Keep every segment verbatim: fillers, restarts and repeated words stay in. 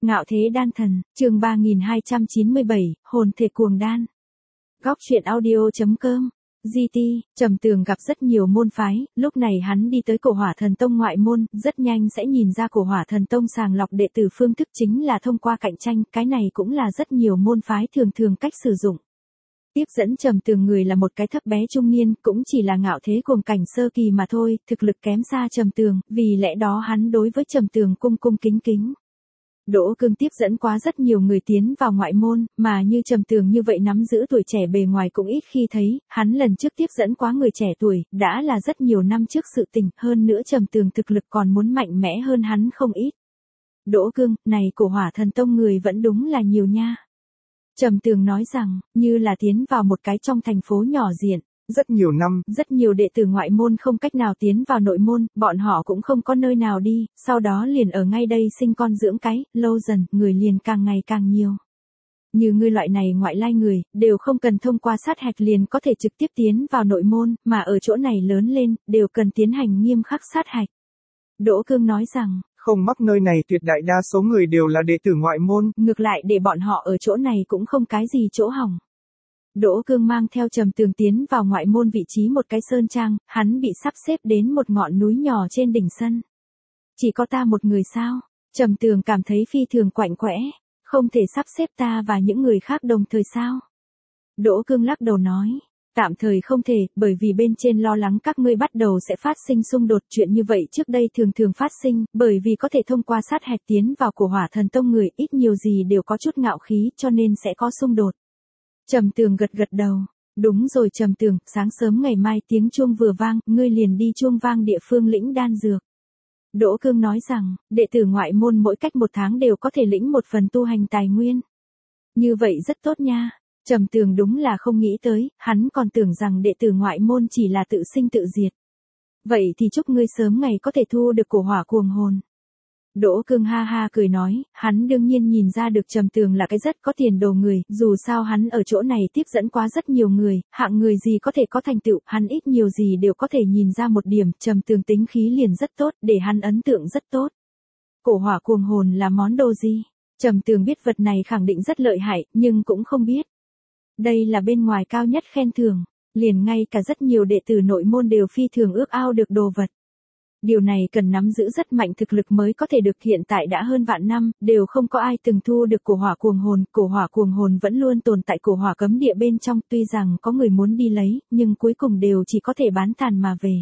Ngạo thế đan thần, chương ba nghìn hai trăm chín mươi bảy, hồn thể cuồng đan. Góc truyện audio chấm com. giê tê, Trầm Tường gặp rất nhiều môn phái, lúc này hắn đi tới Cổ Hỏa Thần Tông ngoại môn, rất nhanh sẽ nhìn ra Cổ Hỏa Thần Tông sàng lọc đệ tử phương thức chính là thông qua cạnh tranh, cái này cũng là rất nhiều môn phái thường thường cách sử dụng. Tiếp dẫn Trầm Tường người là một cái thấp bé trung niên, cũng chỉ là ngạo thế cuồng cảnh sơ kỳ mà thôi, thực lực kém xa Trầm Tường, vì lẽ đó hắn đối với Trầm Tường cung cung kính kính. Đỗ Cương tiếp dẫn quá rất nhiều người tiến vào ngoại môn, mà như Trầm Tường như vậy nắm giữ tuổi trẻ bề ngoài cũng ít khi thấy, hắn lần trước tiếp dẫn quá người trẻ tuổi, đã là rất nhiều năm trước sự tình, hơn nữa Trầm Tường thực lực còn muốn mạnh mẽ hơn hắn không ít. Đỗ Cương, này Cổ Hỏa Thần Tông người vẫn đúng là nhiều nha. Trầm Tường nói rằng, như là tiến vào một cái trong thành phố nhỏ diện. Rất nhiều năm, rất nhiều đệ tử ngoại môn không cách nào tiến vào nội môn, bọn họ cũng không có nơi nào đi, sau đó liền ở ngay đây sinh con dưỡng cái, lâu dần, người liền càng ngày càng nhiều. Như ngươi loại này ngoại lai người, đều không cần thông qua sát hạch liền có thể trực tiếp tiến vào nội môn, mà ở chỗ này lớn lên, đều cần tiến hành nghiêm khắc sát hạch. Đỗ Cương nói rằng, không mắc nơi này tuyệt đại đa số người đều là đệ tử ngoại môn. Ngược lại để bọn họ ở chỗ này cũng không cái gì chỗ hỏng. Đỗ Cương mang theo Trầm Tường tiến vào ngoại môn vị trí một cái sơn trang, hắn bị sắp xếp đến một ngọn núi nhỏ trên đỉnh sân. Chỉ có ta một người sao? Trầm Tường cảm thấy phi thường quạnh quẽ, không thể sắp xếp ta và những người khác đồng thời sao? Đỗ Cương lắc đầu nói, tạm thời không thể, bởi vì bên trên lo lắng các ngươi bắt đầu sẽ phát sinh xung đột, chuyện như vậy trước đây thường thường phát sinh, bởi vì có thể thông qua sát hạch tiến vào Cổ Hỏa Thần Tông người ít nhiều gì đều có chút ngạo khí cho nên sẽ có xung đột. Trầm Tường gật gật đầu, đúng rồi Trầm Tường, sáng sớm ngày mai tiếng chuông vừa vang, ngươi liền đi chuông vang địa phương lĩnh đan dược. Đỗ Cương nói rằng, đệ tử ngoại môn mỗi cách một tháng đều có thể lĩnh một phần tu hành tài nguyên. Như vậy rất tốt nha. Trầm Tường đúng là không nghĩ tới, hắn còn tưởng rằng đệ tử ngoại môn chỉ là tự sinh tự diệt. Vậy thì chúc ngươi sớm ngày có thể thu được cổ hỏa cuồng hồn. Đỗ Cương ha ha cười nói, hắn đương nhiên nhìn ra được Trầm Tường là cái rất có tiền đồ người, dù sao hắn ở chỗ này tiếp dẫn quá rất nhiều người, hạng người gì có thể có thành tựu, hắn ít nhiều gì đều có thể nhìn ra một điểm, Trầm Tường tính khí liền rất tốt, để hắn ấn tượng rất tốt. Cổ hỏa cuồng hồn là món đồ gì? Trầm Tường biết vật này khẳng định rất lợi hại, nhưng cũng không biết. Đây là bên ngoài cao nhất khen thưởng, liền ngay cả rất nhiều đệ tử nội môn đều phi thường ước ao được đồ vật. Điều này cần nắm giữ rất mạnh thực lực mới có thể được, hiện tại đã hơn vạn năm, đều không có ai từng thu được cổ hỏa cuồng hồn, cổ hỏa cuồng hồn vẫn luôn tồn tại cổ hỏa cấm địa bên trong, tuy rằng có người muốn đi lấy, nhưng cuối cùng đều chỉ có thể bán tàn mà về.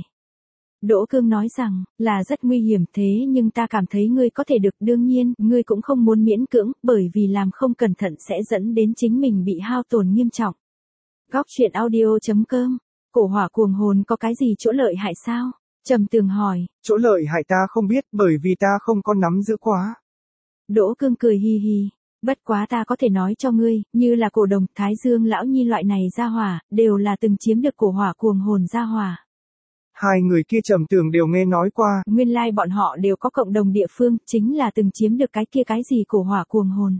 Đỗ Cương nói rằng, là rất nguy hiểm thế nhưng ta cảm thấy ngươi có thể được, đương nhiên, ngươi cũng không muốn miễn cưỡng, bởi vì làm không cẩn thận sẽ dẫn đến chính mình bị hao tổn nghiêm trọng. Góc truyện audio chấm com, cổ hỏa cuồng hồn có cái gì chỗ lợi hại sao? Trầm Tường hỏi. Chỗ lợi hại ta không biết bởi vì ta không có nắm giữ quá. Đỗ Cương cười hi hi. Bất quá ta có thể nói cho ngươi, như là Cổ Đồng, Thái Dương lão nhi loại này gia hỏa, đều là từng chiếm được cổ hỏa cuồng hồn gia hỏa. Hai người kia Trầm Tường đều nghe nói qua. Nguyên lai like bọn họ đều có cộng đồng địa phương, chính là từng chiếm được cái kia cái gì cổ hỏa cuồng hồn.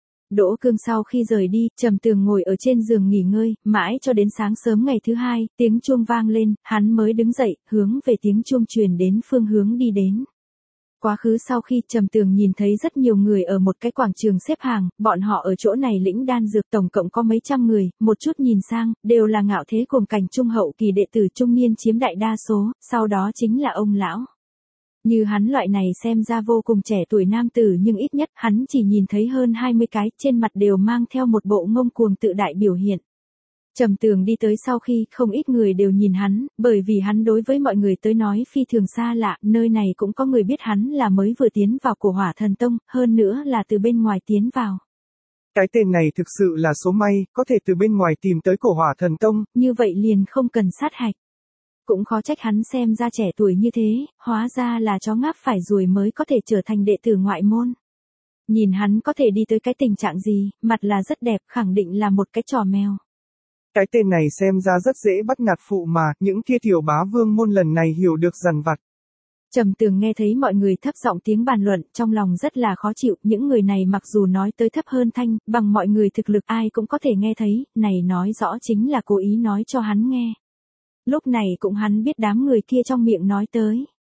Đỗ Cương sau khi rời đi, Trầm Tường ngồi ở trên giường nghỉ ngơi, mãi cho đến sáng sớm ngày thứ hai, tiếng chuông vang lên, hắn mới đứng dậy, hướng về tiếng chuông truyền đến phương hướng đi đến. Quá khứ sau khi Trầm Tường nhìn thấy rất nhiều người ở một cái quảng trường xếp hàng, bọn họ ở chỗ này lĩnh đan dược tổng cộng có mấy trăm người, một chút nhìn sang, đều là ngạo thế cuồng cảnh trung hậu kỳ đệ tử trung niên chiếm đại đa số, sau đó chính là ông lão. Như hắn loại này xem ra vô cùng trẻ tuổi nam tử nhưng ít nhất hắn chỉ nhìn thấy hơn hai mươi cái, trên mặt đều mang theo một bộ ngông cuồng tự đại biểu hiện. Trầm Tường đi tới sau khi không ít người đều nhìn hắn, bởi vì hắn đối với mọi người tới nói phi thường xa lạ, nơi này cũng có người biết hắn là mới vừa tiến vào Cổ Hỏa Thần Tông, hơn nữa là từ bên ngoài tiến vào. Cái tên này thực sự là số may, có thể từ bên ngoài tìm tới Cổ Hỏa Thần Tông. Như vậy liền không cần sát hạch. Cũng khó trách hắn xem ra trẻ tuổi như thế, hóa ra là chó ngáp phải ruồi mới có thể trở thành đệ tử ngoại môn. Nhìn hắn có thể đi tới cái tình trạng gì, mặt là rất đẹp, khẳng định là một cái trò mèo. Cái tên này xem ra rất dễ bắt nạt phụ mà, những kia tiểu bá vương môn lần này hiểu được dằn vặt. Trầm Tường nghe thấy mọi người thấp giọng tiếng bàn luận, trong lòng rất là khó chịu, những người này mặc dù nói tới thấp hơn thanh, bằng mọi người thực lực ai cũng có thể nghe thấy, này nói rõ chính là cố ý nói cho hắn nghe. Lúc này cũng hắn biết đám người kia trong miệng nói tới.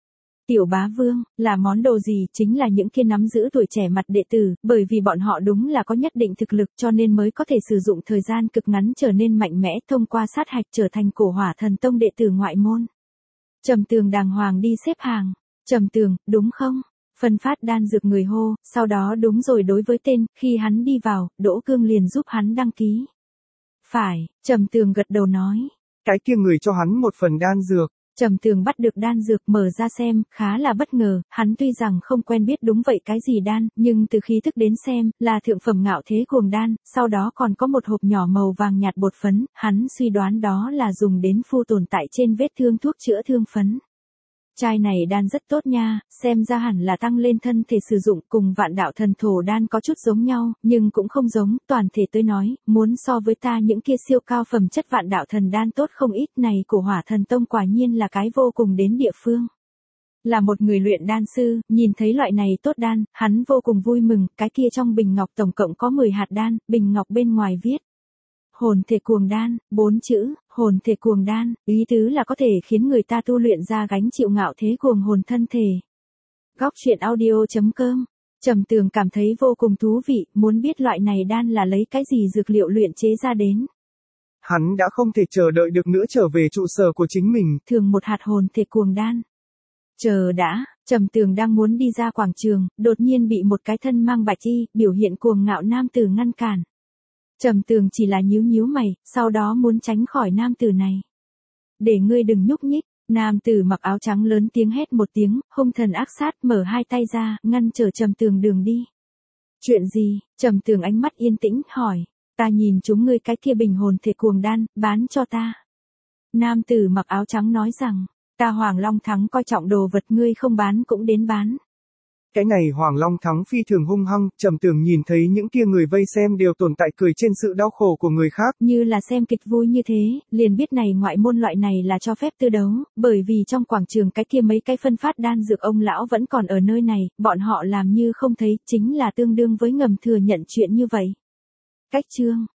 Tiểu bá vương, là món đồ gì? Chính là những kia nắm giữ tuổi trẻ mặt đệ tử, bởi vì bọn họ đúng là có nhất định thực lực cho nên mới có thể sử dụng thời gian cực ngắn trở nên mạnh mẽ thông qua sát hạch trở thành cổ hỏa thần tông đệ tử ngoại môn. Trầm Tường đàng hoàng đi xếp hàng. Trầm Tường, đúng không? Phân phát đan dược người hô, sau đó đúng rồi đối với tên, khi hắn đi vào, Đỗ Cương liền giúp hắn đăng ký. Phải, Trầm Tường gật đầu nói. Cái kia người cho hắn một phần đan dược. Trầm Tường bắt được đan dược mở ra xem, khá là bất ngờ, hắn tuy rằng không quen biết đúng vậy cái gì đan, nhưng từ khí thức đến xem, là thượng phẩm ngạo thế cuồng đan, sau đó còn có một hộp nhỏ màu vàng nhạt bột phấn, hắn suy đoán đó là dùng đến phu tồn tại trên vết thương thuốc chữa thương phấn. Chai này đan rất tốt nha, xem ra hẳn là tăng lên thân thể sử dụng cùng vạn đạo thần thổ đan có chút giống nhau, nhưng cũng không giống, toàn thể tôi nói, muốn so với ta những kia siêu cao phẩm chất vạn đạo thần đan tốt không ít này của hỏa thần tông quả nhiên là cái vô cùng đến địa phương. Là một người luyện đan sư, nhìn thấy loại này tốt đan, hắn vô cùng vui mừng, cái kia trong bình ngọc tổng cộng có mười hạt đan, bình ngọc bên ngoài viết. Hồn thể cuồng đan, bốn chữ, hồn thể cuồng đan, ý tứ là có thể khiến người ta tu luyện ra gánh chịu ngạo thế cuồng hồn thân thể. Góc truyện audio chấm com. Trầm Tường cảm thấy vô cùng thú vị, muốn biết loại này đan là lấy cái gì dược liệu luyện chế ra đến. Hắn đã không thể chờ đợi được nữa trở về trụ sở của chính mình. Thường một hạt hồn thể cuồng đan. Chờ đã, Trầm Tường đang muốn đi ra quảng trường, đột nhiên bị một cái thân mang bạch y, biểu hiện cuồng ngạo nam tử ngăn cản. Trầm Tường chỉ là nhíu nhíu mày, sau đó muốn tránh khỏi nam tử này. Để ngươi đừng nhúc nhích, nam tử mặc áo trắng lớn tiếng hét một tiếng, hung thần ác sát mở hai tay ra, ngăn trở Trầm Tường đường đi. Chuyện gì? Trầm Tường ánh mắt yên tĩnh, hỏi. Ta nhìn chúng ngươi cái kia bình hồn thể cuồng đan, bán cho ta. Nam tử mặc áo trắng nói rằng, ta Hoàng Long Thắng coi trọng đồ vật ngươi không bán cũng đến bán. Cái này Hoàng Long Thắng phi thường hung hăng, Trầm Tường nhìn thấy những kia người vây xem đều tồn tại cười trên sự đau khổ của người khác. Như là xem kịch vui như thế, liền biết này ngoại môn loại này là cho phép tư đấu, bởi vì trong quảng trường cái kia mấy cái phân phát đan dược ông lão vẫn còn ở nơi này, bọn họ làm như không thấy, chính là tương đương với ngầm thừa nhận chuyện như vậy. Cách chương